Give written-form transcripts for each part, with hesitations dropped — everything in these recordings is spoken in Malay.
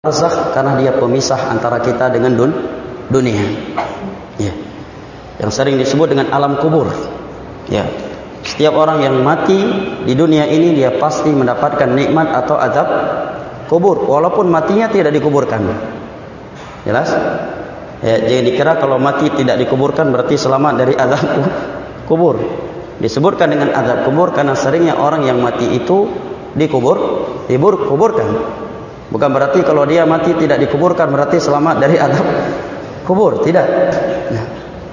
barzakh karena dia pemisah antara kita dengan dunia. Ya. Yang sering disebut dengan alam kubur. Ya. Setiap orang yang mati di dunia ini dia pasti mendapatkan nikmat atau azab kubur walaupun matinya tidak dikuburkan. Jelas? Ya, jangan dikira kalau mati tidak dikuburkan berarti selamat dari azab kubur. Disebutkan dengan azab kubur karena seringnya orang yang mati itu dikuburkan. Bukan berarti kalau dia mati tidak dikuburkan berarti selamat dari azab kubur, tidak. Nah.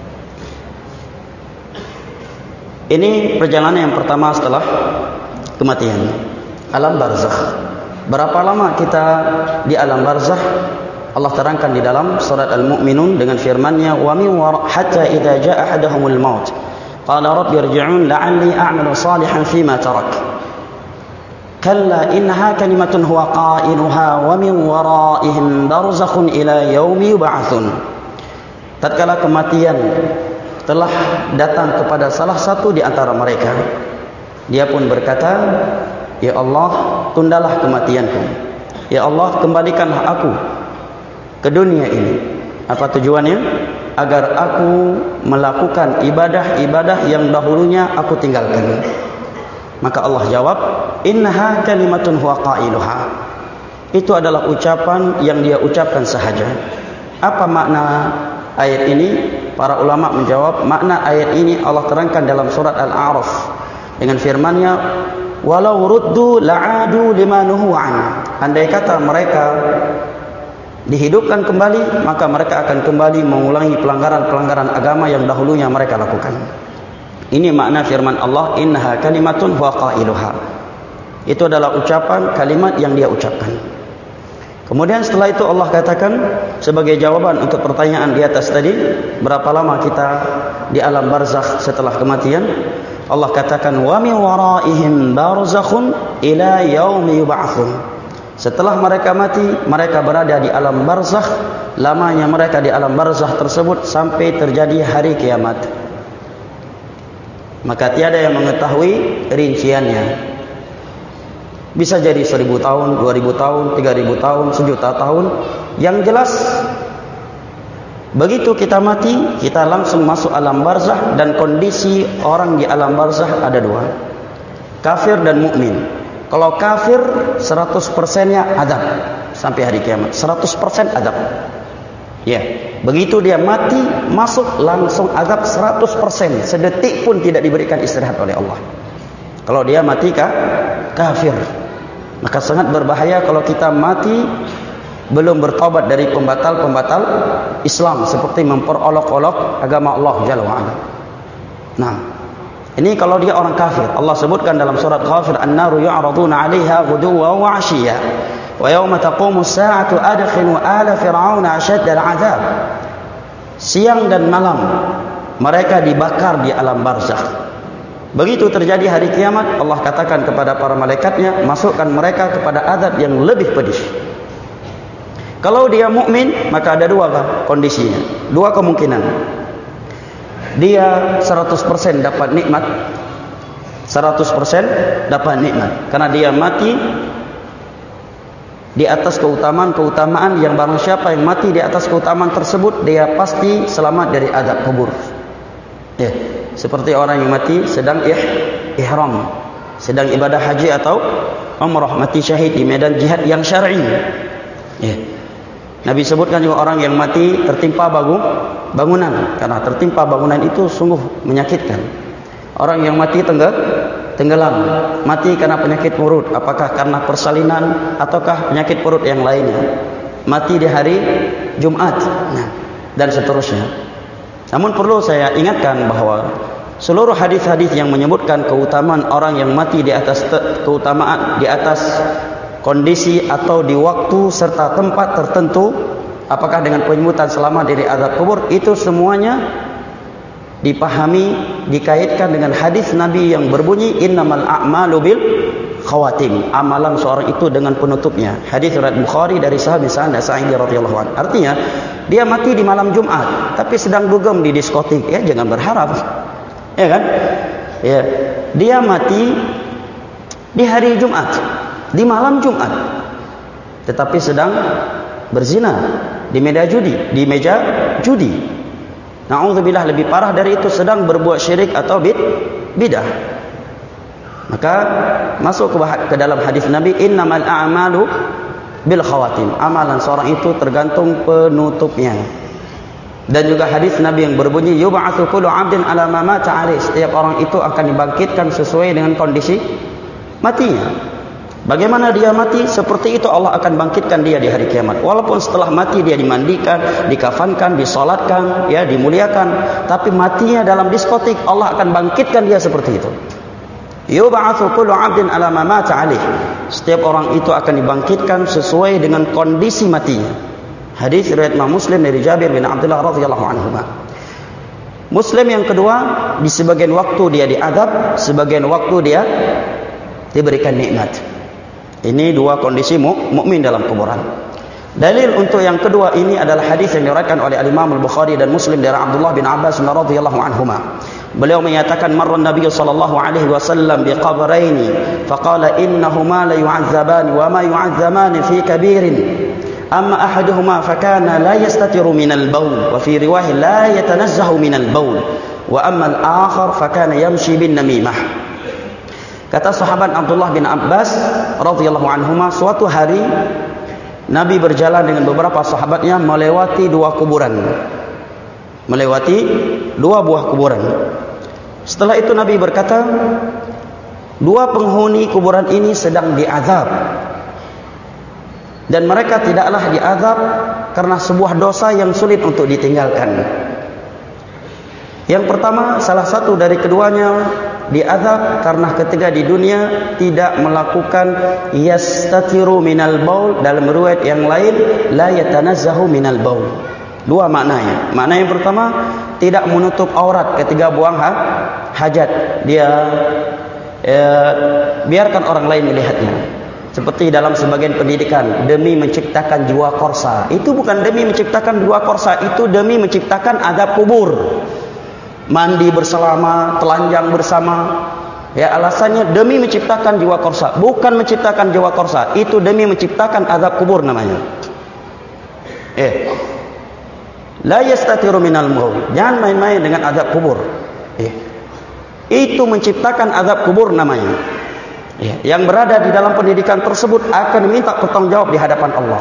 Ini perjalanan yang pertama setelah kematian. Alam barzakh. Berapa lama kita di alam barzakh? Allah terangkan di dalam surat Al-Mu'minun dengan firman-Nya, "Wa min wara hatta idza jaa ahaduhumul maut qala rabbi irji'un la'alli a'malu salihan fima tarak." Kalla innaha kalimatun huwa qailuha wa min waraihim barzakhun ila yaumi yub'atsun. Tatkala kematian telah datang kepada salah satu di antara mereka, dia pun berkata, "Ya Allah, tundalah kematianku. Ya Allah, kembalikanlah aku ke dunia ini." Apa tujuannya? Agar aku melakukan ibadah-ibadah yang dahulunya aku tinggalkan. Maka Allah jawab, "Innaha kalimatun huwa qailuha." Itu adalah ucapan yang dia ucapkan sahaja. Apa makna ayat ini? Para ulama menjawab, makna ayat ini Allah terangkan dalam surat Al-A'raf dengan firman-Nya, "Walau ruddu la'adu lima nuhu an." Andai kata mereka dihidupkan kembali, maka mereka akan kembali mengulangi pelanggaran-pelanggaran agama yang dahulunya mereka lakukan. Ini makna firman Allah, "Innaha kalimatun huwa qailuha." Itu adalah ucapan kalimat yang dia ucapkan. Kemudian setelah itu Allah katakan sebagai jawaban untuk pertanyaan di atas tadi, berapa lama kita di alam barzakh setelah kematian? Allah katakan, "Wa min waraihim barzakhun ila yaumi yub'atsun." Setelah mereka mati, mereka berada di alam barzakh. Lamanya mereka di alam barzakh tersebut sampai terjadi hari kiamat. Maka tiada yang mengetahui rinciannya. Bisa jadi 1000 tahun, 2000 tahun, 3000 tahun, 1.000.000 tahun. Yang jelas, begitu kita mati, kita langsung masuk alam barzakh. Dan kondisi orang di alam barzakh ada dua, kafir dan mukmin. Kalau kafir 100%-nya azab sampai hari kiamat, 100% azab. Ya, begitu dia mati, masuk langsung azab 100%, sedetik pun tidak diberikan istirahat oleh Allah. Kalau dia mati kafir, maka sangat berbahaya kalau kita mati belum bertaubat dari pembatal-pembatal Islam seperti memperolok-olok agama Allah Jalla wa'ala. Nah, ini kalau dia orang kafir. Allah sebutkan dalam surat Ghafir, "An-naru yu'raduna 'alaiha ghuduwwan wa 'ashiyya wa yawma taqumu as-sa'atu adkhilu ala fir'auna ashaddal 'adzab." Siang dan malam mereka dibakar di alam barzakh. Begitu terjadi hari kiamat, Allah katakan kepada para malaikatnya, "Masukkan mereka kepada azab yang lebih pedih." Kalau dia mukmin, maka ada dua kondisinya, dua kemungkinan. Dia 100% dapat nikmat, 100% dapat nikmat, karena dia mati di atas keutamaan yang barang siapa yang mati di atas keutamaan tersebut, dia pasti selamat dari azab kubur. Ya, seperti orang yang mati sedang ihram, sedang ibadah haji atau umrah, mati syahid di medan jihad yang syar'i. Ya. Nabi sebutkan juga orang yang mati tertimpa bangunan, karena tertimpa bangunan itu sungguh menyakitkan. Orang yang mati tenggelam, mati karena penyakit perut, apakah karena persalinan ataukah penyakit perut yang lainnya, mati di hari Jumat, dan seterusnya. Namun perlu saya ingatkan bahwa seluruh hadis-hadis yang menyebutkan keutamaan orang yang mati di atas keutamaan di atas kondisi atau di waktu serta tempat tertentu, apakah dengan penyebutan selamat dari azab kubur, itu semuanya dipahami, dikaitkan dengan hadis Nabi yang berbunyi, "Innamal a'malu bil khawatim." Amalan seorang itu dengan penutupnya. Hadis riwayat Bukhari dari sahabat Sa'id radhiyallahu anhu. Artinya, dia mati di malam Jumat, tapi sedang dugem di diskotik, ya jangan berharap. Ya kan? Ya, dia mati di hari Jumat, di malam Jumat, tetapi sedang berzina, di meja judi. Na'udzubillah, lebih parah dari itu, sedang berbuat syirik atau bidah. Maka masuk ke dalam hadis Nabi, innamal a'malu bil khawatim. Amalan seorang itu tergantung penutupnya. Dan juga hadis Nabi yang berbunyi, yub'atsu kullu 'abdin 'ala ma mata 'alaihi. Setiap orang itu akan dibangkitkan sesuai dengan kondisi matinya. Bagaimana dia mati, seperti itu Allah akan bangkitkan dia di hari kiamat. Walaupun setelah mati dia dimandikan, dikafankan, disolatkan, ya, dimuliakan, tapi matinya dalam diskotik, Allah akan bangkitkan dia seperti itu. Yub'atsu kullu 'abdin 'ala ma mata 'alaihi. Setiap orang itu akan dibangkitkan sesuai dengan kondisi matinya. Hadis riwayat Imam Muslim dari Jabir bin Abdullah radhiyallahu anhu. Muslim yang kedua, di sebagian waktu dia diazab, sebagian waktu dia diberikan nikmat. Ini dua kondisi mukmin dalam kuburan. Dalil untuk yang kedua ini adalah hadis yang diriwayatkan oleh Imam Al-Bukhari dan Muslim dari Abdullah bin Abbas radhiyallahu anhuma. Beliau menyatakan, marra Nabi sallallahu alaihi wasallam bi qabraini faqala innahuma la yu'adzabani wa ma yu'adzamani fi kabirin. Amma ahaduhuma fakana la yastatiru min al-bawl wa fi riwayah la yatanazzahu min al-bawl wa amma al-akhar fakana yamshi bin namimah. Kata sahabat Abdullah bin Abbas radhiyallahu anhuma, suatu hari Nabi berjalan dengan beberapa sahabatnya melewati dua kuburan. Melewati dua buah kuburan. Setelah itu Nabi berkata, dua penghuni kuburan ini sedang diazab. Dan mereka tidaklah diazab karena sebuah dosa yang sulit untuk ditinggalkan. Yang pertama, salah satu dari keduanya diazab karena ketika di dunia tidak melakukan yastatiru minal baul. Dalam riwayat yang lain, la yatanazzahu minal baul. Dua maknanya. Makna yang pertama, tidak menutup aurat ketika buang hajat. Dia biarkan orang lain melihatnya. Seperti dalam sebagian pendidikan, demi menciptakan jiwa korsa. Itu bukan demi menciptakan jiwa korsa, itu demi menciptakan azab kubur. Mandi bersama, telanjang bersama. Ya, alasannya demi menciptakan jiwa korsa, bukan menciptakan jiwa korsa. Itu demi menciptakan azab kubur namanya. La yastatiru minal maut. Jangan main-main dengan azab kubur. Itu menciptakan azab kubur namanya. Yang berada di dalam pendidikan tersebut akan diminta pertanggungjawab di hadapan Allah.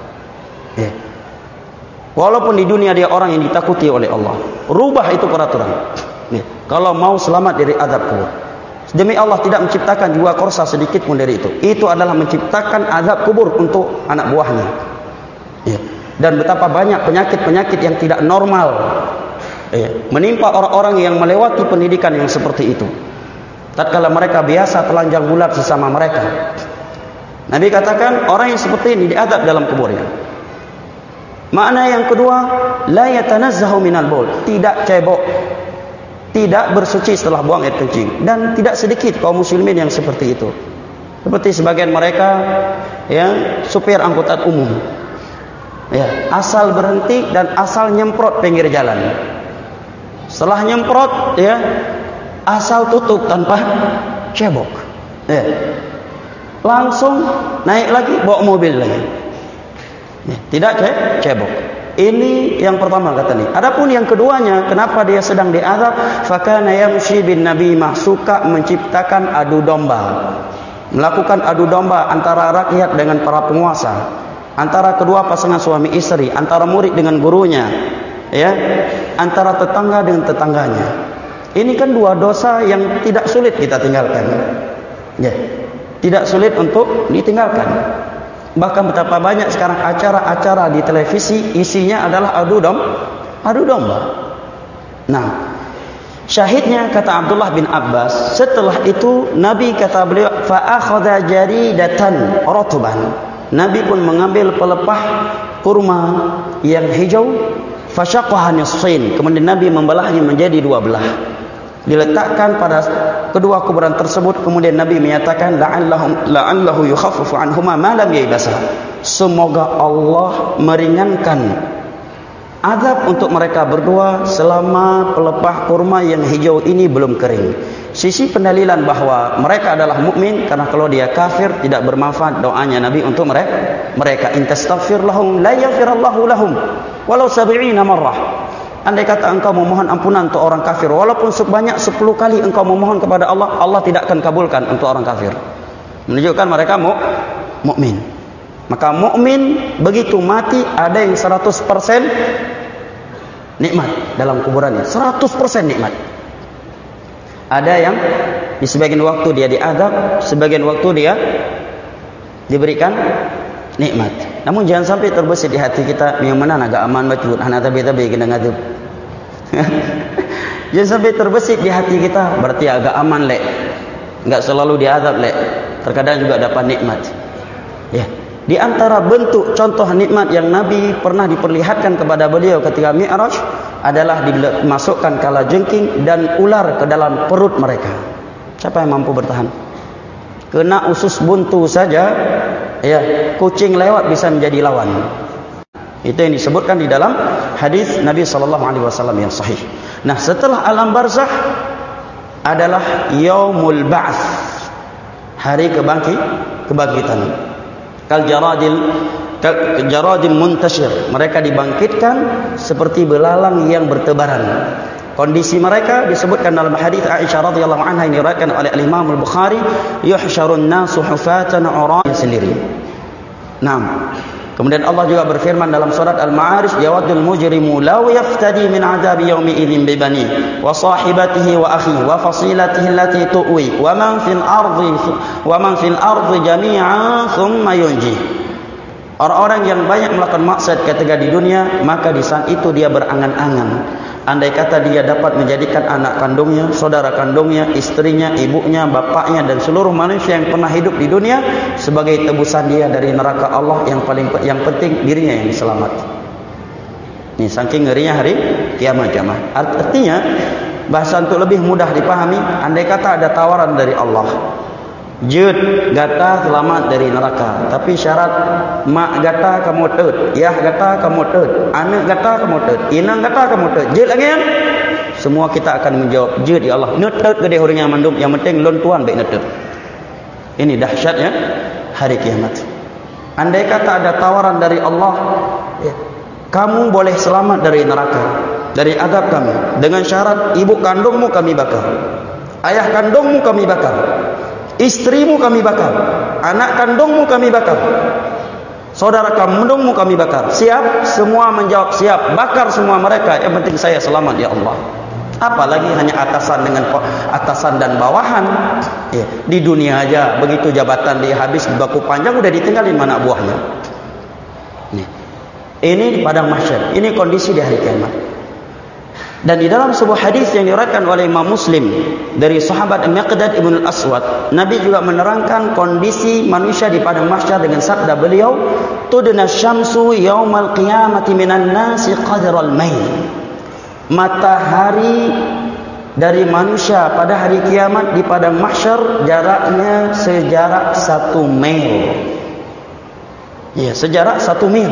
Walaupun di dunia dia orang yang ditakuti oleh Allah. Rubah itu peraturan. Kalau mau selamat dari azab kubur. Demi Allah tidak menciptakan jiwa korsa sedikit pun dari itu. Itu adalah menciptakan azab kubur untuk anak buahnya. Dan betapa banyak penyakit-penyakit yang tidak normal menimpa orang-orang yang melewati pendidikan yang seperti itu. Tatkala mereka biasa telanjang bulat sesama mereka. Nabi katakan orang yang seperti ini diazab dalam kuburnya. Makna yang kedua, la yatanazzahu minal baul, tidak cebok, tidak bersuci setelah buang air kencing. Dan tidak sedikit kaum muslimin yang seperti itu. Seperti sebagian mereka yang supir angkutan umum. Asal berhenti dan asal nyemprot pinggir jalan. Setelah nyemprot, asal tutup tanpa cebok. Langsung naik lagi bawa mobil lagi. Tidak cebok. Ini yang pertama kata nih. Adapun yang keduanya, kenapa dia sedang diazab? Fakana yamshi bin namimah, suka menciptakan adu domba. Melakukan adu domba antara rakyat dengan para penguasa, antara kedua pasangan suami istri, antara murid dengan gurunya, antara tetangga dengan tetangganya. Ini kan dua dosa yang tidak sulit kita tinggalkan. Tidak sulit untuk ditinggalkan. Bahkan betapa banyak sekarang acara-acara di televisi isinya adalah adu domba. Nah, syahidnya kata Abdullah bin Abbas, setelah itu Nabi kata beliau, fa akhadha jaridatan ratban. Nabi pun mengambil pelepah kurma yang hijau, fasyaqqaha nisfain. Kemudian Nabi membelahnya menjadi dua belah. Diletakkan pada kedua kuburan tersebut. Kemudian Nabi menyatakan, la'allahu yukhaffafu anhuma ma lam yaibasa. Semoga Allah meringankan Azab untuk mereka berdua selama pelepah kurma yang hijau ini belum kering. Sisi pendalilan bahawa mereka adalah mukmin, karena kalau dia kafir tidak bermanfaat doanya Nabi untuk mereka. In tastaghfir lahum la yaghfirallahu lahum walau 70 marrah. Andai kata engkau memohon ampunan untuk orang kafir, walaupun sebanyak 10 kali engkau memohon kepada Allah, Allah tidak akan kabulkan untuk orang kafir. Menunjukkan mereka mukmin. Maka mukmin begitu mati ada yang 100% nikmat dalam kuburannya, 100% nikmat. Ada yang di sebagian waktu dia diazab, sebagian waktu dia diberikan nikmat. Namun jangan sampai terbesit di hati kita, yang mana agak aman bacut, anak tabi-tabi kena ngadub. Jangan sampai terbesit di hati kita, berarti agak aman lek. Enggak selalu diazab lek. Terkadang juga dapat nikmat. Ya. Di antara bentuk contoh nikmat yang Nabi pernah diperlihatkan kepada beliau ketika Mi'raj adalah dimasukkan kalajengking dan ular ke dalam perut mereka. Siapa yang mampu bertahan? Kena usus buntu saja, ya, kucing lewat bisa menjadi lawan. Itu yang disebutkan di dalam hadis Nabi SAW yang sahih. Nah, setelah alam barzakh adalah yaumul ba'ts, hari kebangkitan. Kal jaradil muntashir, mereka dibangkitkan seperti belalang yang bertebaran. Kondisi mereka disebutkan dalam hadis Aisyah radhiyallahu anha yang diriwayatkan oleh Imam Al-Bukhari, yuhsyarun nasu hufatan uratan sendiri. Naam. Kemudian Allah juga berfirman dalam surat Al-Ma'arij, yawaddul mujrimu law yaftadi min 'adzabi yaumi idzin bi bani wa sahibatihi wa akhihi wa fasilatihi allati tuwi wa man fil ardi jami'an thumma yunji. Orang-orang yang banyak melakukan maksiat ketika di dunia, maka di saat itu dia berangan-angan, andai kata dia dapat menjadikan anak kandungnya, saudara kandungnya, istrinya, ibunya, bapaknya dan seluruh manusia yang pernah hidup di dunia sebagai tebusan dia dari neraka Allah, yang penting dirinya yang selamat. Ini saking ngerinya hari kiamat jamaah. Artinya bahasa untuk lebih mudah dipahami, andai kata ada tawaran dari Allah, jud gata selamat dari neraka, tapi syarat mak gata kamu tut, yah gata kamu tut, anak gata kamu tut, inang gata kamu tut, jud lagi kan? Semua kita akan menjawab jud ya Allah, nutut gede hurungnya mandum, yang penting lon tuan baik nutut. Ini dahsyatnya hari kiamat. Andai kata ada tawaran dari Allah, ya, kamu boleh selamat dari neraka, dari azab kami, dengan syarat ibu kandungmu kami bakar, ayah kandungmu kami bakar, istrimu kami bakar, anak kandungmu kami bakar, saudara kandungmu kami bakar. Siap? Semua menjawab siap. Bakar semua mereka, yang penting saya selamat ya Allah. Apalagi hanya atasan dan bawahan, ya, di dunia aja begitu jabatan dia habis baku panjang udah ditinggalin mana buahnya. Ini di padang mahsyar, ini kondisi di hari kiamat. Dan di dalam sebuah hadis yang diriwayatkan oleh Imam Muslim dari sahabat Miqdad ibn al-Aswad, Nabi juga menerangkan kondisi manusia di padang mahsyar dengan sabda beliau, tudna syamsu yaumal qiyamati minan nasi qadral mail. Matahari dari manusia pada hari kiamat di padang mahsyar jaraknya sejarak 1 mil. Ya, sejarak 1 mil.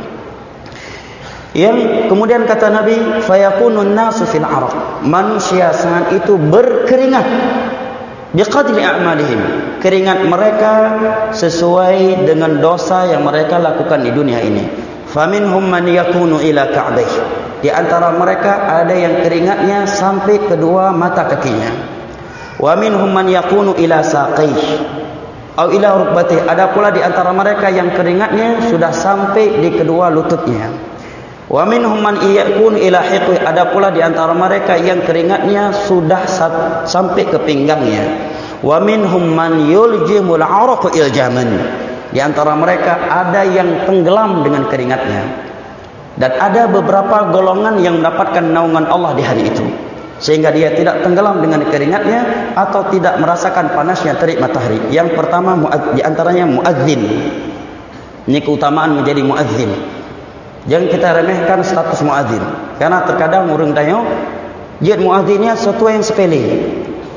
Yang kemudian kata Nabi, fayakunun nasu fil araq, manusia saat itu berkeringat biqadri a'malihim, keringat mereka sesuai dengan dosa yang mereka lakukan di dunia ini. Faminhum man yakunu ila ka'baih, di antara mereka ada yang keringatnya sampai kedua mata kakinya. Wa minhum man yakunu ila saqaih atau ila rukbatih, ada pula di antara mereka yang keringatnya sudah sampai di kedua lututnya. Wa minhum man yakun ila hiqi, ada pula di antara mereka yang keringatnya sudah sampai ke pinggangnya. Wa minhum man yuljimul araq iljaman, di antara mereka ada yang tenggelam dengan keringatnya. Dan ada beberapa golongan yang mendapatkan naungan Allah di hari itu, sehingga dia tidak tenggelam dengan keringatnya atau tidak merasakan panasnya terik matahari. Yang pertama di antaranya muadzin. Ini keutamaan menjadi muadzin. Jangan kita remehkan status muadzin, karena terkadang orang tanya, jihad muadzinnya sesuatu yang sepele.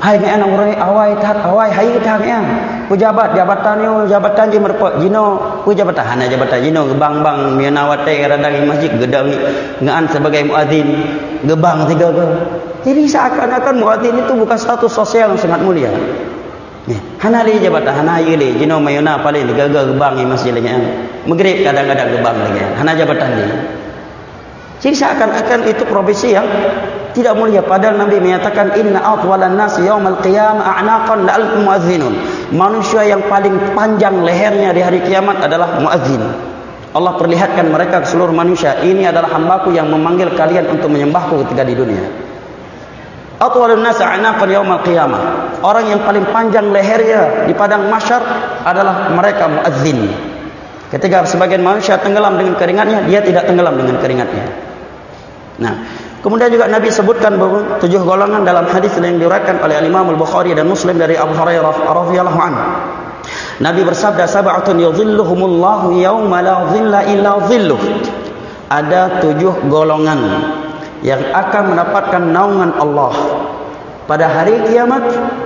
Hai ngan orang awai tak awai hai tak ngan. Pejabat jabatan yo jabatan je merpa jino pejabat hana jabatan jino gebang-bang miana wate radang masjid gedang ngan sebagai muadzin gebang tiga ke. Jadi seakan-akan muadzin itu bukan status sosial yang sangat mulia. Hana li jabatan hana yele jino mayona paling gagal gebang di masjid lagi. Maghrib kadang-kadang gebang lagi. Hana jabatan dia. Jadi seakan-akan itu profesi yang tidak mulia, padahal Nabi menyatakan inna atwalan nas yaumal qiyamah a'naqan la'al muazzinun. Manusia yang paling panjang lehernya di hari kiamat adalah muazzin. Allah perlihatkan mereka ke seluruh manusia, ini adalah hambaku yang memanggil kalian untuk menyembahku ketika di dunia. Atwalun nas a'naqan yaumal qiyamah. Orang yang paling panjang lehernya di padang mahsyar adalah mereka muazzin. Ketika sebagian manusia tenggelam dengan keringatnya, dia tidak tenggelam dengan keringatnya. Nah, kemudian juga Nabi sebutkan bahwa 7 golongan dalam hadis yang diriwayatkan oleh Imam Al-Bukhari dan Muslim dari Abu Hurairah radhiyallahu anhu. Nabi bersabda, sab'atun yudhilluhumullahu yauma la dhilla illa dhilluh. Ada 7 golongan yang akan mendapatkan naungan Allah pada hari kiamat,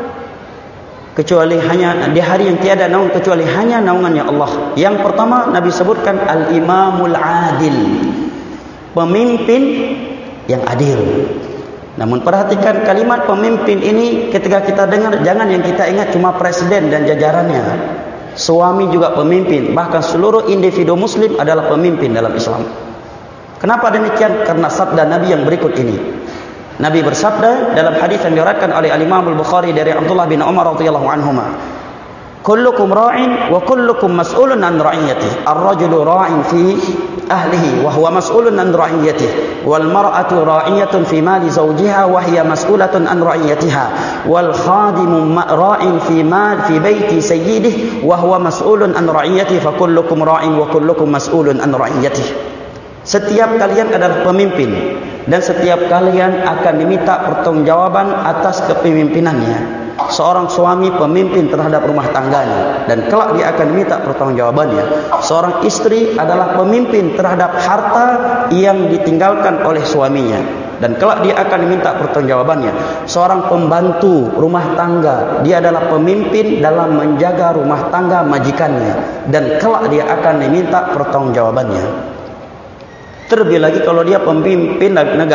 kecuali hanya di hari yang tiada naungan kecuali hanya naungannya Allah. Yang pertama Nabi sebutkan al-imamul adil, pemimpin yang adil. Namun perhatikan kalimat pemimpin ini ketika kita dengar, jangan yang kita ingat cuma presiden dan jajarannya. Suami juga pemimpin, bahkan seluruh individu muslim adalah pemimpin dalam Islam. Kenapa demikian? Karena sabda Nabi yang berikut ini. Nabi bersabda dalam hadis yang diriwayatkan oleh Imam Al-Bukhari dari Abdullah bin Umar radhiyallahu anhuma, kullukum ra'in wa kullukum mas'ulun an ra'iyatihi. Ar-rajulu ra'in fi ahlihi wa huwa mas'ulun an ra'iyatihi wal mar'atu ra'iyatun fi mali zawjiha wa hiya mas'ulatun an ra'iyatiha wal khadimu ra'in fi baiti sayyidihi wa huwa mas'ulun an ra'iyatihi fa kullukum ra'in wa kullukum mas'ulun an ra'iyatihi. Setiap kalian adalah pemimpin dan setiap kalian akan diminta pertanggungjawaban atas kepemimpinannya. Seorang suami pemimpin terhadap rumah tangganya dan kelak dia akan minta pertanggungjawabannya. Seorang istri adalah pemimpin terhadap harta yang ditinggalkan oleh suaminya dan kelak dia akan diminta pertanggungjawabannya. Seorang pembantu rumah tangga, dia adalah pemimpin dalam menjaga rumah tangga majikannya dan kelak dia akan diminta pertanggungjawabannya. Terlebih lagi kalau dia pemimpin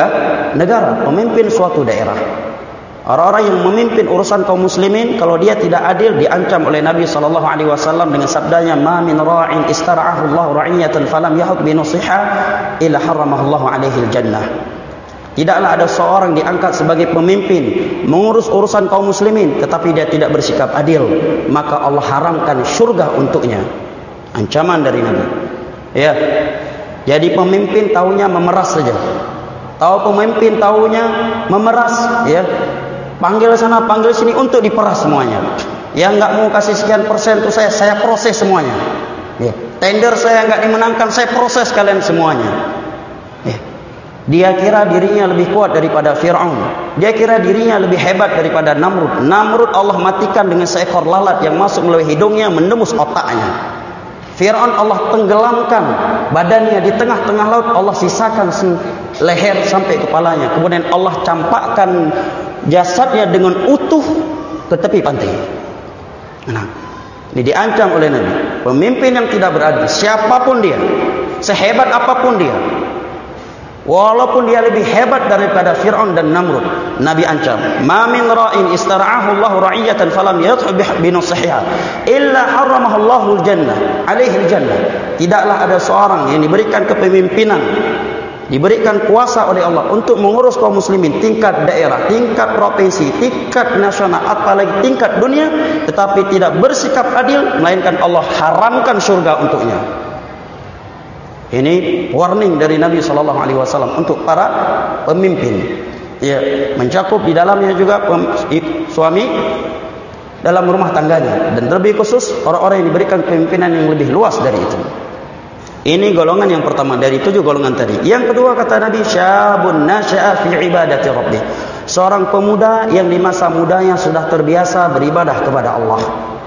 negara, pemimpin suatu daerah. Orang-orang yang memimpin urusan kaum muslimin, kalau dia tidak adil, diancam oleh Nabi SAW dengan sabdanya, ma min ra'in istara'ahu Allah ra'iyatan falam yahud bi nasiha illa haramahu Allah alaihi al-jannah. Tidaklah ada seorang diangkat sebagai pemimpin mengurus urusan kaum muslimin tetapi dia tidak bersikap adil, maka Allah haramkan syurga untuknya. Ancaman dari Nabi. Ya. Jadi pemimpin taunya memeras saja. Tahu pemimpin taunya memeras, ya. Panggil sana, panggil sini untuk diperas semuanya. Yang enggak mau kasih sekian persen itu saya proses semuanya. Ya. Tender saya enggak dimenangkan, saya proses kalian semuanya. Ya. Dia kira dirinya lebih kuat daripada Fir'aun. Dia kira dirinya lebih hebat daripada Namrud. Namrud Allah matikan dengan seekor lalat yang masuk melalui hidungnya menembus otaknya. Fir'aun Allah tenggelamkan badannya di tengah-tengah laut, Allah sisakan leher sampai kepalanya. Kemudian Allah campakkan jasadnya dengan utuh ke tepi pantai. Nah, ini diancam oleh Nabi. Pemimpin yang tidak beradil, siapapun dia, sehebat apapun dia, walaupun dia lebih hebat daripada Fir'aun dan Namrud, Nabi ancam, ma min ra'in istara'ahu Allah ra'iyatan falam yadhhab bi nasihiha illa haramahu Allahul jannah alaihi al-jannah. Tidaklah ada seorang yang diberikan kepemimpinan, diberikan kuasa oleh Allah untuk mengurus kaum muslimin tingkat daerah, tingkat provinsi, tingkat nasional, apalagi tingkat dunia, tetapi tidak bersikap adil, melainkan Allah haramkan surga untuknya. Ini warning dari Nabi SAW untuk para pemimpin. Ya, mencakup di dalamnya juga suami dalam rumah tangganya dan lebih khusus orang-orang yang diberikan kepemimpinan yang lebih luas dari itu. Ini golongan yang pertama dari 7 golongan tadi. Yang kedua kata Nabi, syabun nasya'a fi ibadati rabbih. Seorang pemuda yang di masa mudanya sudah terbiasa beribadah kepada Allah.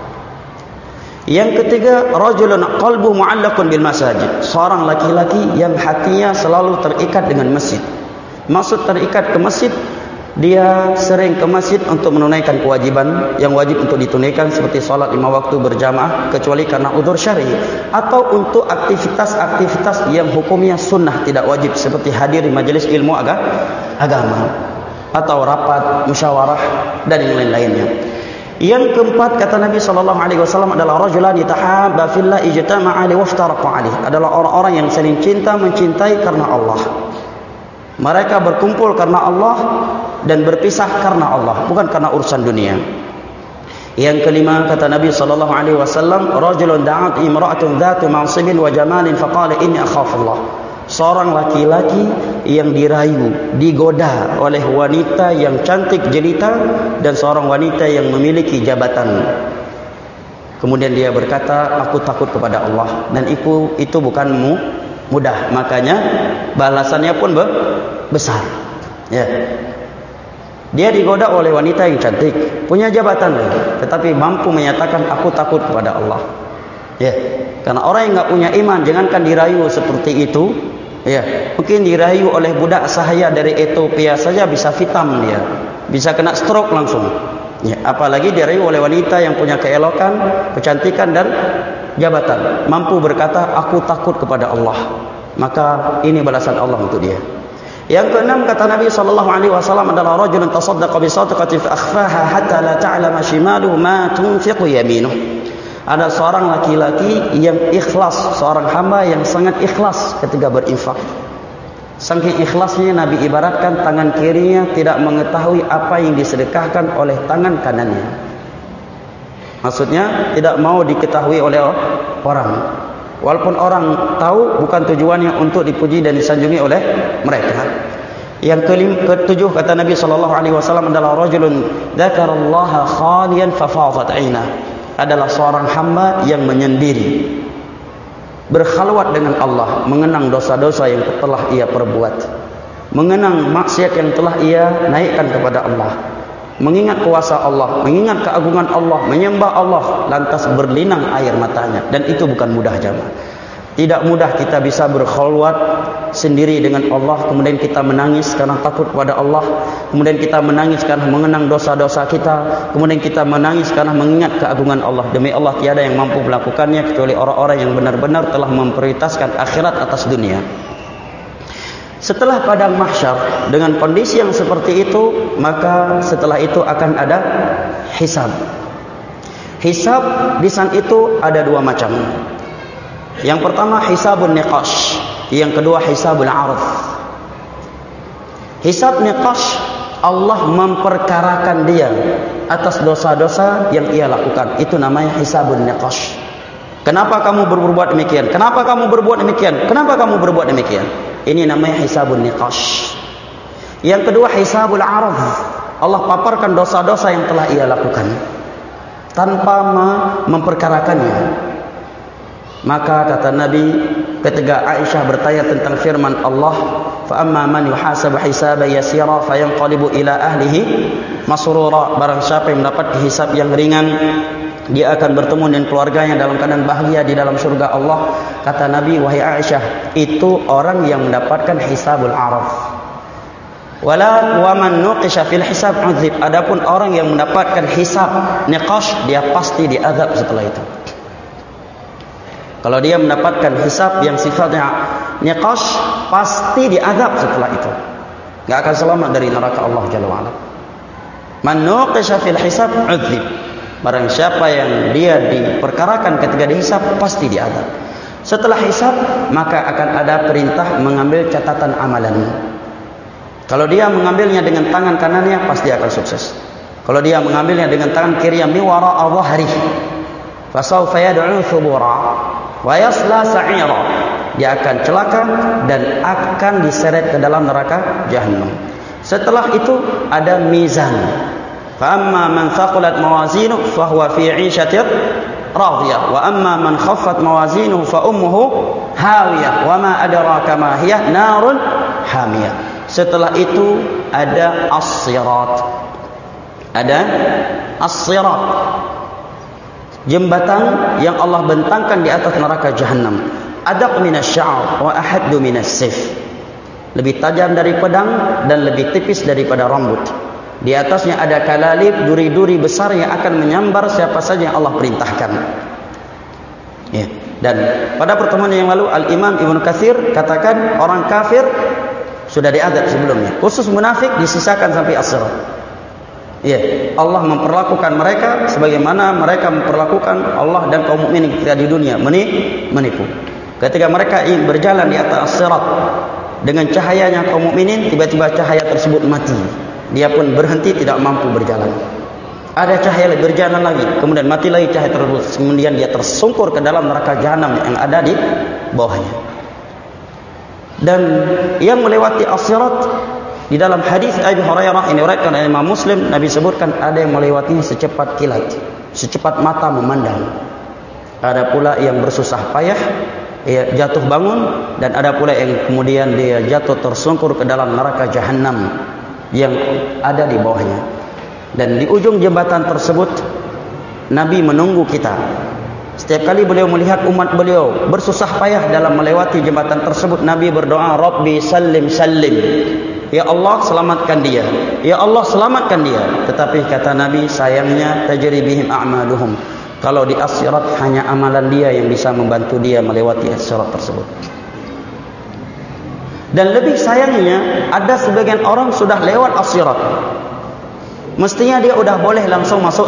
Yang ketiga, rajulun qalbu mu'allaqun bil masajid. Seorang laki-laki yang hatinya selalu terikat dengan masjid. Maksud terikat ke masjid, dia sering ke masjid untuk menunaikan kewajiban yang wajib untuk ditunaikan seperti solat 5 waktu berjamaah kecuali karena uzur syar'i, atau untuk aktivitas-aktivitas yang hukumnya sunnah tidak wajib seperti hadir di majelis ilmu agama atau rapat musyawarah dan yang lain-lainnya. Yang keempat, kata Nabi SAW, adalah rajulan yatahabba fillah ijtama'a li waftaraqa alaihi, adalah orang-orang yang saling cinta mencintai karena Allah. Mereka berkumpul karena Allah dan berpisah karena Allah, bukan karena urusan dunia. Yang kelima, kata Nabi SAW, rajulun da'at imra'atun dhatu mansibin wa jamalin faqala inni akhafullah, seorang laki-laki yang dirayu, digoda oleh wanita yang cantik jelita dan seorang wanita yang memiliki jabatan. Kemudian dia berkata, aku takut kepada Allah, dan itu bukan mudah, makanya balasannya pun besar. Ya. Dia digoda oleh wanita yang cantik, punya jabatan, tetapi mampu menyatakan aku takut kepada Allah. Ya. Karena orang yang enggak punya iman, jangankan dirayu seperti itu, ya, mungkin dirayu oleh budak sahaya dari Ethiopia saja bisa hitam dia, bisa kena stroke langsung. Ya, apalagi dirayu oleh wanita yang punya keelokan, kecantikan dan jabatan, mampu berkata aku takut kepada Allah, maka ini balasan Allah untuk dia. Yang keenam, kata Nabi SAW, adalah rajulun tasaddaqa bi sadaqatin fa akhfaha hatta la ta'lama shimaluhu ma tunfiqu yaminuhu. Ada seorang laki-laki yang ikhlas, seorang hamba yang sangat ikhlas ketika berinfak. Saking ikhlasnya Nabi ibaratkan tangan kirinya tidak mengetahui apa yang disedekahkan oleh tangan kanannya. Maksudnya tidak mau diketahui oleh orang. Walaupun orang tahu, bukan tujuannya untuk dipuji dan disanjungi oleh mereka. Yang ketujuh, kata Nabi SAW, adalah rajulun dzakarallaha khaliyan fafadat 'ainah, adalah seorang hamba yang menyendiri, berkhalwat dengan Allah, mengenang dosa-dosa yang telah ia perbuat, mengenang maksiat yang telah ia naikkan kepada Allah, mengingat kuasa Allah, mengingat keagungan Allah, menyembah Allah, lantas berlinang air matanya. Dan itu bukan mudah, jemaah. Tidak mudah kita bisa berkhalwat sendiri dengan Allah, kemudian kita menangis karena takut kepada Allah, kemudian kita menangis karena mengenang dosa-dosa kita, kemudian kita menangis karena mengingat keagungan Allah. Demi Allah, tiada yang mampu melakukannya kecuali orang-orang yang benar-benar telah memprioritaskan akhirat atas dunia. Setelah padang mahsyar dengan kondisi yang seperti itu, maka setelah itu akan ada hisab. Hisab di sana itu ada dua macam. Yang pertama hisabun niqash, yang kedua hisabul 'ardh. Hisab niqash, Allah memperkarakan dia atas dosa-dosa yang ia lakukan. Itu namanya hisabun niqash. Kenapa kamu berbuat demikian? Kenapa kamu berbuat demikian? Kenapa kamu berbuat demikian? Ini namanya hisabun niqash. Yang kedua hisabul 'ardh. Allah paparkan dosa-dosa yang telah ia lakukan tanpa memperkarakannya. Maka kata Nabi ketika Aisyah bertanya tentang firman Allah, fa amma man yuhasabu hisaban yasira fayanqalibu ila ahlihi masrura, barang siapa yang mendapat hisab yang ringan, dia akan bertemu dengan keluarganya dalam keadaan bahagia di dalam surga Allah. Kata Nabi, wahai Aisyah, itu orang yang mendapatkan hisabul 'ardh. Wala wa man nuqisha fil hisab uzib, adapun orang yang mendapatkan hisab niqash, dia pasti diazab setelah itu. Kalau dia mendapatkan hisab yang sifatnya niqash, pasti diazab setelah itu, enggak akan selamat dari neraka Allah Jalla wa Ala. Man nuqisha fil hisab uzib, barang siapa yang dia diperkarakan ketika dihisab pasti diazab. Setelah hisab, maka akan ada perintah mengambil catatan amalan. Kalau dia mengambilnya dengan tangan kanannya, pasti akan sukses. Kalau dia mengambilnya dengan tangan kirinya, mi wara'a dhahri, fasawfa yad'u thubura wa yasla sa'ira, dia akan celaka dan akan diseret ke dalam neraka Jahannam. Setelah itu ada mizan. Fa amma man thaqulat mawazinuhu fa huwa fi 'ishatin radiyah wa amma man khaffat mawazinuhu fa ummuhu hawiyah wa ma adraka ma hiya narun hamiyah. Setelah itu ada as-sirat. Ada as-sirat, jembatan yang Allah bentangkan di atas neraka Jahannam. Adaq minasy-sya'r wa ahaddu minas-sayf, lebih tajam dari pedang dan lebih tipis daripada rambut. Di atasnya ada kalalib, duri-duri besar yang akan menyambar siapa saja yang Allah perintahkan. Ya. Dan pada pertemuan yang lalu Al-Imam Ibnu Katsir katakan orang kafir sudah diazab sebelumnya. Khusus munafik disisakan sampai as-sirat. Ya, Allah memperlakukan mereka sebagaimana mereka memperlakukan Allah dan kaum mukminin ketika di dunia menipu. Ketika mereka berjalan di atas as-sirat dengan cahayanya kaum mukminin, tiba-tiba cahaya tersebut mati. Dia pun berhenti, tidak mampu berjalan. Ada cahaya berjalan lagi, kemudian mati lagi cahaya tersebut. Kemudian dia tersungkur ke dalam neraka jahanam yang ada di bawahnya. Dan yang melewati as-sirat di dalam hadis Abu Hurairah ini diriwayatkan oleh Imam Muslim, Nabi sebutkan ada yang melewatinya secepat kilat, secepat mata memandang. Ada pula yang bersusah payah, ia jatuh bangun, dan ada pula yang kemudian dia jatuh tersungkur ke dalam neraka jahanam yang ada di bawahnya. Dan di ujung jembatan tersebut Nabi menunggu kita. Setiap kali beliau melihat umat beliau bersusah payah dalam melewati jembatan tersebut, Nabi berdoa, Rabbi sallim sallim, ya Allah selamatkan dia, ya Allah selamatkan dia. Tetapi kata Nabi, sayangnya tajri bihim a'maluhum, kalau di as-sirat hanya amalan dia yang bisa membantu dia melewati as-sirat tersebut. Dan lebih sayangnya, ada sebagian orang sudah lewat as-sirat, mestinya dia sudah boleh langsung masuk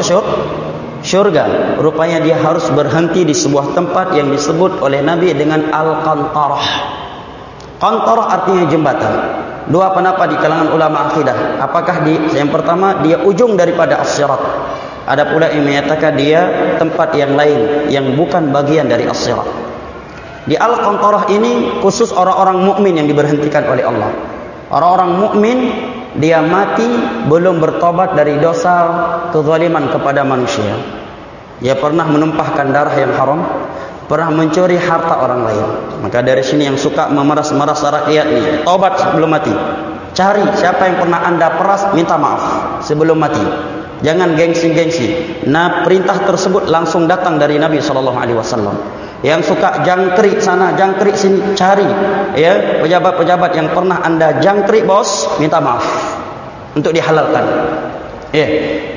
syurga. Rupanya dia harus berhenti di sebuah tempat yang disebut oleh Nabi dengan Al-Qantarah. Qantarah artinya jembatan. Dua pendapat di kalangan ulama akidah. Apakah yang pertama dia ujung daripada as-sirat. Ada pula yang menyatakan dia tempat yang lain yang bukan bagian dari as-sirat. Di Al-Qantarah ini khusus orang-orang mukmin yang diberhentikan oleh Allah. Orang-orang mukmin dia mati belum bertobat dari dosa kezaliman kepada manusia. Dia pernah menumpahkan darah yang haram, pernah mencuri harta orang lain. Maka dari sini yang suka memeras-meras rakyat ini, tobat sebelum mati. Cari siapa yang pernah anda peras, minta maaf sebelum mati. Jangan gengsi-gengsi. Nah, perintah tersebut langsung datang dari Nabi SAW. Yang suka jangkrik sana, jangkrik sini, cari ya pejabat-pejabat yang pernah anda jangkrik bos, minta maaf untuk dihalalkan. Ya.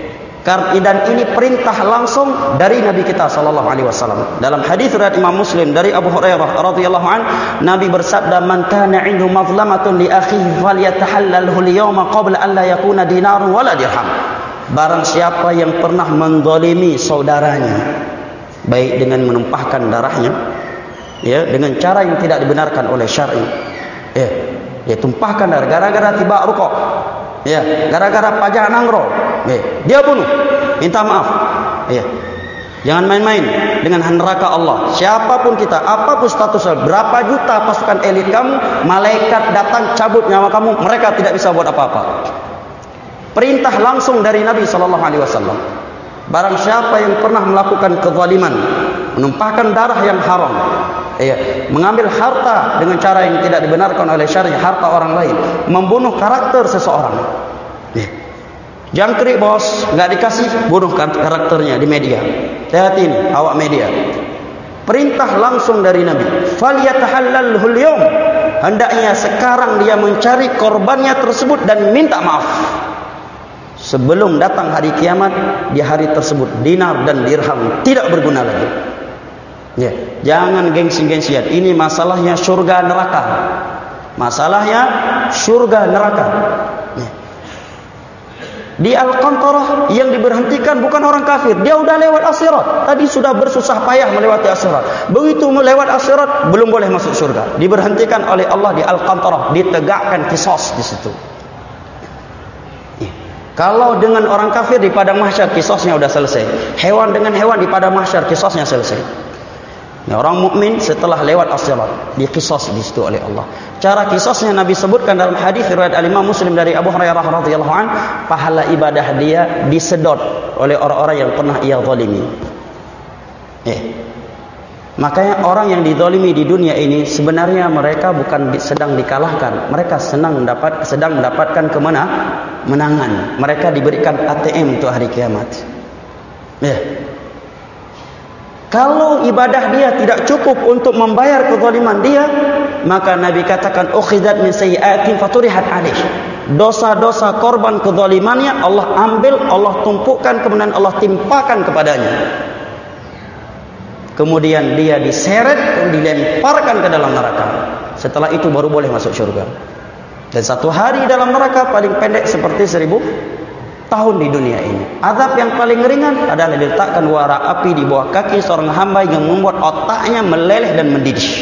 Dan ini perintah langsung dari Nabi kita SAW. Dalam hadis riwayat Imam Muslim dari Abu Hurairah radhiyallahu an, Nabi bersabda, "Man kana 'indahu mazlamatun li akhihi falyatahallalhu al-yawma qabla an la yakuna dinarun wala dirham." Barang siapa yang pernah menzalimi saudaranya, baik dengan menumpahkan darahnya, ya, dengan cara yang tidak dibenarkan oleh syar'i, ya, dia tumpahkan darah gara-gara tiba rukuk, ya, gara-gara pajak nangro, ya, dia bunuh, minta maaf, ya. Jangan main-main dengan neraka Allah. Siapapun kita, apapun statusnya, berapa juta pasukan elit kamu, malaikat datang cabut nyawa kamu, mereka tidak bisa buat apa-apa. Perintah langsung dari Nabi SAW. Barang siapa yang pernah melakukan kezaliman, menumpahkan darah yang haram, ya, mengambil harta dengan cara yang tidak dibenarkan oleh syariat, harta orang lain, membunuh karakter seseorang, ya. Jangkrik bos, nggak dikasih, bunuh karakternya di media. Lihat ini, awak media. Perintah langsung dari Nabi. Falyatahallalhu al-yawm. Hendaknya sekarang dia mencari korbannya tersebut dan minta maaf. Sebelum datang hari kiamat, di hari tersebut dinar dan dirham tidak berguna lagi. Ya, jangan gengsi-gengsian. Ini masalahnya surga neraka. Masalahnya surga neraka. Ya. Di Al-Qantarah yang diberhentikan bukan orang kafir, dia sudah lewat as-sirat. Tadi sudah bersusah payah melewati as-sirat. Begitu melewat as-sirat belum boleh masuk surga. Diberhentikan oleh Allah di Al-Qantarah, ditegakkan qisas di situ. Kalau dengan orang kafir di padang mahsyar qisasnya sudah selesai. Hewan dengan hewan di padang mahsyar qisasnya selesai. Ya, orang mukmin setelah lewat as-sirat diqisas di situ oleh Allah. Cara qisasnya Nabi sebutkan dalam hadis riwayat Imam Muslim dari Abu Hurairah radhiyallahu an, pahala ibadah dia disedot oleh orang-orang yang pernah ia zalimi. Makanya orang yang dizalimi di dunia ini sebenarnya mereka bukan sedang dikalahkan, mereka sedang mendapatkan kemenangan. Mereka diberikan ATM untuk hari kiamat. Ya. Kalau ibadah dia tidak cukup untuk membayar kezaliman dia, maka Nabi katakan ukhidat min sayyi'atin faturihat alaih. dosa-dosa korban kezalimannya Allah ambil, Allah tumpukkan, kemudian Allah timpakan kepadanya. Kemudian dia diseret, dilemparkan ke dalam neraka. Setelah itu baru boleh masuk syurga. Dan satu hari dalam neraka paling pendek seperti 1000 tahun di dunia ini. Azab yang paling ringan adalah diletakkan wara api di bawah kaki seorang hamba yang membuat otaknya meleleh dan mendidih.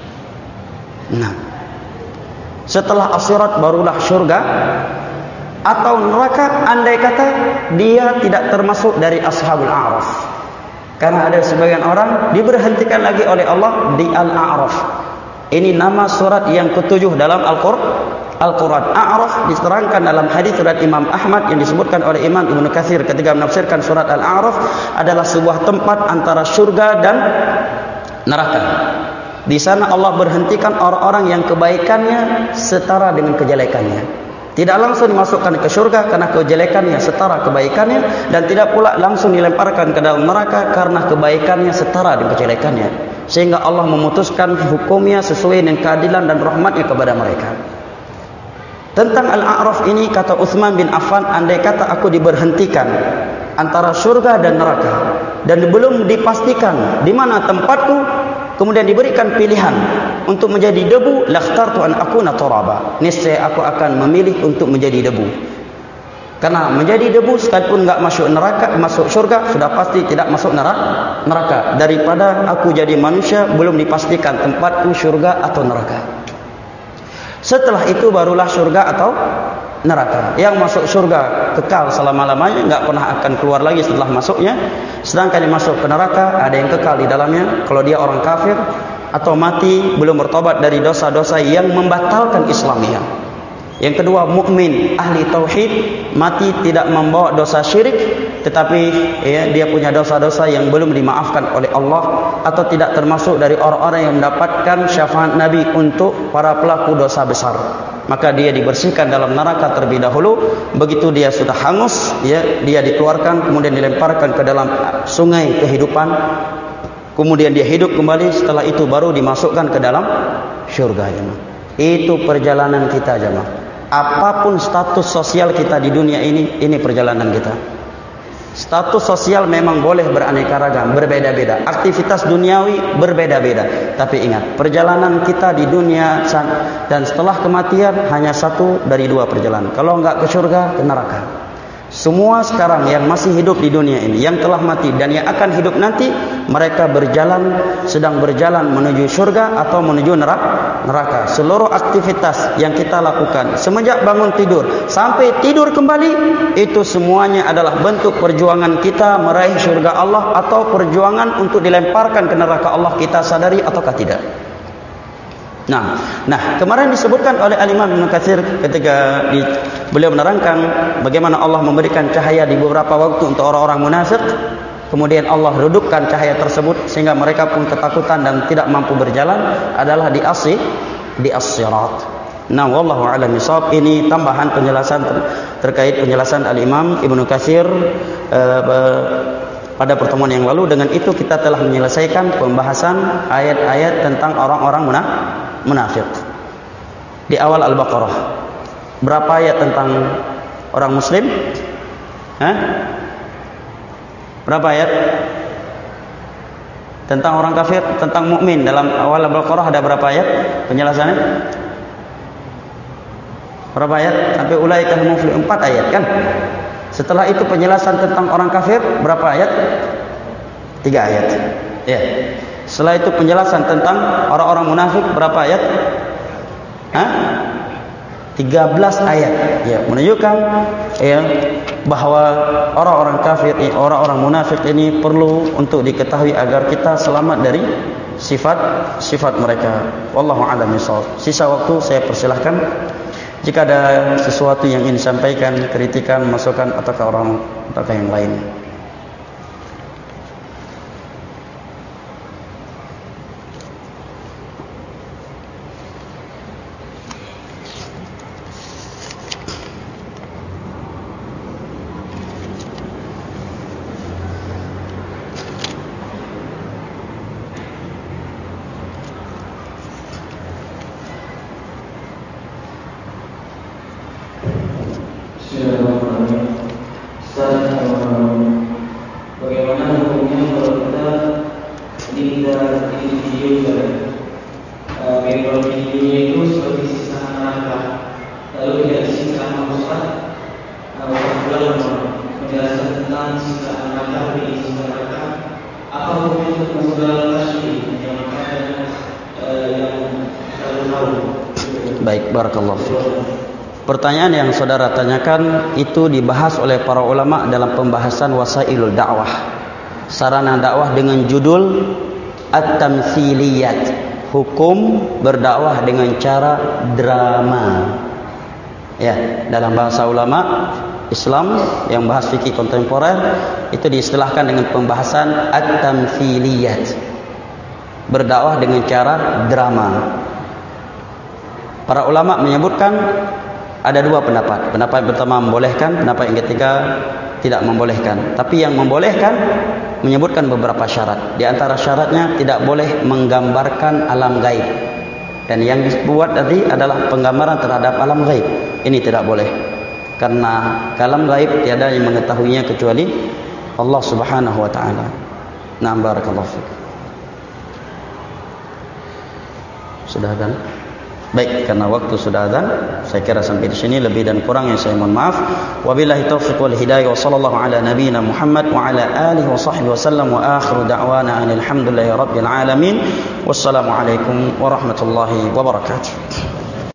Nah, setelah akhirat barulah syurga atau neraka, andai kata dia tidak termasuk dari ashabul a'raf. Karena ada sebagian orang diberhentikan lagi oleh Allah di Al-A'raf. Ini nama surat yang ke-7 dalam Al-Quran. A'raf diterangkan dalam hadis surat Imam Ahmad yang disebutkan oleh Imam Ibnu Katsir ketika menafsirkan surat Al-A'raf adalah sebuah tempat antara syurga dan neraka. Di sana Allah berhentikan orang-orang yang kebaikannya setara dengan kejelekannya. Tidak langsung dimasukkan ke syurga karena kejelekannya setara kebaikannya, dan tidak pula langsung dilemparkan ke dalam neraka karena kebaikannya setara dengan kejelekannya. Sehingga Allah memutuskan hukumnya sesuai dengan keadilan dan rahmatnya kepada mereka. Tentang Al-A'raf ini kata Utsman bin Affan, andai kata aku diberhentikan antara syurga dan neraka dan belum dipastikan di mana tempatku, kemudian diberikan pilihan untuk menjadi debu, lakhtartu an akuna turaba. Niscaya aku akan memilih untuk menjadi debu. Karena menjadi debu sekalipun enggak masuk neraka, masuk syurga, sudah pasti tidak masuk neraka, daripada aku jadi manusia belum dipastikan tempatku syurga atau neraka. Setelah itu barulah syurga atau neraka. Yang masuk syurga kekal selama-lamanya, enggak pernah akan keluar lagi setelah masuknya. Sedangkan yang masuk ke neraka ada yang kekal di dalamnya kalau dia orang kafir atau mati belum bertobat dari dosa-dosa yang membatalkan Islamnya. Yang kedua, mukmin ahli tauhid mati tidak membawa dosa syirik, tetapi dia punya dosa-dosa yang belum dimaafkan oleh Allah atau tidak termasuk dari orang-orang yang mendapatkan syafaat Nabi untuk para pelaku dosa besar. Maka dia dibersihkan dalam neraka terlebih dahulu. Begitu dia sudah hangus, dia dikeluarkan kemudian dilemparkan ke dalam sungai kehidupan. Kemudian dia hidup kembali, setelah itu baru dimasukkan ke dalam syurga. Itu perjalanan kita, jemaah. Apapun status sosial kita di dunia ini perjalanan kita. Status sosial memang boleh beraneka ragam, berbeda-beda. Aktivitas duniawi berbeda-beda. Tapi ingat, perjalanan kita di dunia dan setelah kematian hanya satu dari dua perjalanan. Kalau enggak ke syurga, ke neraka. Semua sekarang yang masih hidup di dunia ini, yang telah mati dan yang akan hidup nanti, mereka sedang berjalan menuju syurga atau menuju neraka. Seluruh aktivitas yang kita lakukan semenjak bangun tidur sampai tidur kembali, itu semuanya adalah bentuk perjuangan kita meraih syurga Allah atau perjuangan untuk dilemparkan ke neraka Allah, kita sadari ataukah tidak. Nah, kemarin disebutkan oleh Al-Imam Ibnu Katsir ketika beliau menerangkan bagaimana Allah memberikan cahaya di beberapa waktu untuk orang-orang munafik. Kemudian Allah redupkan cahaya tersebut sehingga mereka pun ketakutan dan tidak mampu berjalan, adalah di as-sirat. Nah, wallahu a'lam bishawab. Ini tambahan penjelasan terkait penjelasan Al-Imam Ibnu Katsir pada pertemuan yang lalu. Dengan itu kita telah menyelesaikan pembahasan ayat-ayat tentang orang-orang munafik. Di awal Al-Baqarah berapa ayat tentang orang muslim? Berapa ayat? Tentang orang kafir, tentang mukmin dalam awal Al-Baqarah ada berapa ayat penjelasannya? Berapa ayat? Sampai ulaika humul muflihun, 4 ayat kan? Setelah itu penjelasan tentang orang kafir berapa ayat? 3 ayat. Ya. Setelah itu penjelasan tentang orang-orang munafik berapa ayat? 13 ayat. Ya, menunjukkan bahwa orang-orang kafir, orang-orang munafik ini perlu untuk diketahui agar kita selamat dari sifat mereka. Wallahu a'lam bishawab. Sisa waktu saya persilahkan jika ada sesuatu yang ingin disampaikan, kritikan, masukan ataukah yang lain. Baik, barakallahu fiik. Pertanyaan yang saudara tanyakan itu dibahas oleh para ulama dalam pembahasan wasailul dakwah, sarana dakwah, dengan judul At-Tamtsiliyat, hukum berdakwah dengan cara drama. Ya, dalam bahasa ulama Islam yang bahas fikih kontemporer itu diistilahkan dengan pembahasan At-Tamtsiliyat, berdakwah dengan cara drama. Para ulama menyebutkan ada dua pendapat. Pendapat yang pertama membolehkan, pendapat yang ketiga tidak membolehkan. Tapi yang membolehkan menyebutkan beberapa syarat. Di antara syaratnya tidak boleh menggambarkan alam gaib. Dan yang dibuat tadi adalah penggambaran terhadap alam gaib. Ini tidak boleh. Karena alam gaib tiada yang mengetahuinya kecuali Allah Subhanahu wa taala. Na'am, barakallahu fiik. Sudah kan? Baik, karena waktu sudah azan, saya kira sampai di sini. Lebih dan kurang yang saya mohon maaf. Wabillahi taufiq wal hidayah, wa sallallahu ala nabiyyina Muhammad wa ala alihi wa sahbihi wasallam, wa akhiru da'wana alhamdulillahi rabbil alamin. Wassalamu alaikum warahmatullahi wabarakatuh.